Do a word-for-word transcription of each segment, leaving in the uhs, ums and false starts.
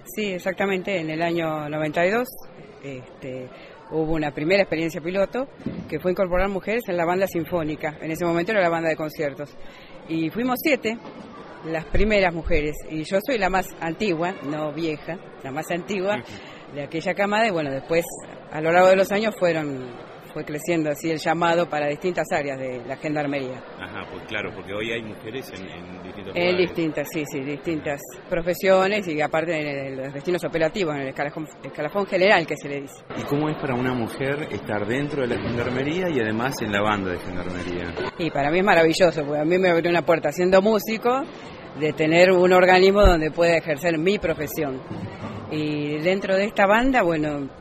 sí, exactamente, en el año noventa y dos este, hubo una primera experiencia piloto que fue incorporar mujeres en la banda sinfónica. En ese momento era la banda de conciertos. Y fuimos siete, las primeras mujeres. Y yo soy la más antigua, no vieja, la más antigua de aquella camada. Y bueno, después, a lo largo de los años, fueron fue creciendo así el llamado para distintas áreas de la gendarmería. Ajá, pues claro, porque hoy hay mujeres en, en distintos En lugares. distintas, sí, sí, distintas profesiones y aparte en los destinos operativos, en el escalafón, escalafón general que se le dice. ¿Y cómo es para una mujer estar dentro de la gendarmería y además en la banda de gendarmería? Y para mí es maravilloso, porque a mí me abrió una puerta siendo músico de tener un organismo donde pueda ejercer mi profesión. Y dentro de esta banda, bueno,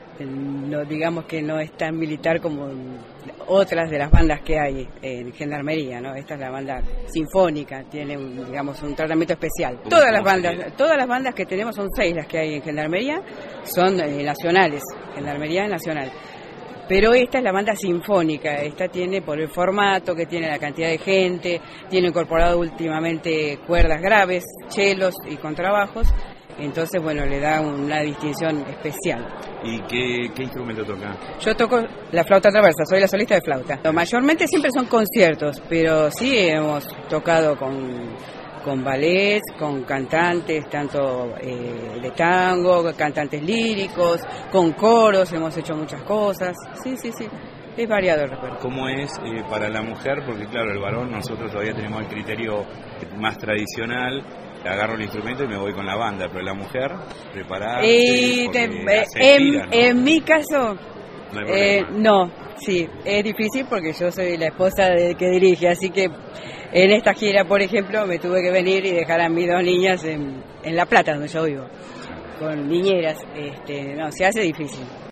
no digamos que no es tan militar como otras de las bandas que hay en gendarmería, ¿no? Esta es la banda sinfónica, tiene un, digamos un tratamiento especial. Todas las bandas, todas las bandas que tenemos son seis las que hay en gendarmería, son eh, nacionales, gendarmería nacional. Pero esta es la banda sinfónica, esta tiene por el formato que tiene la cantidad de gente, tiene incorporado últimamente cuerdas graves, chelos y contrabajos. Entonces, bueno, le da una distinción especial. ¿Y qué, qué instrumento toca? Yo toco la flauta traversa, soy la solista de flauta. Mayormente siempre son conciertos, pero sí hemos tocado con, con ballets, con cantantes, tanto eh, de tango, cantantes líricos, con coros, hemos hecho muchas cosas. Sí, sí, sí. Es variado el repertorio. ¿Cómo es eh, para la mujer? Porque claro, el varón, nosotros todavía tenemos el criterio más tradicional, agarro el instrumento y me voy con la banda, pero la mujer, preparada. Y te, eh, en, ¿no? en mi caso, no, eh, no, sí, es difícil porque yo soy la esposa de, que dirige, así que en esta gira, por ejemplo, me tuve que venir y dejar a mis dos niñas en, en La Plata, donde yo vivo, con niñeras, este, no, se hace difícil.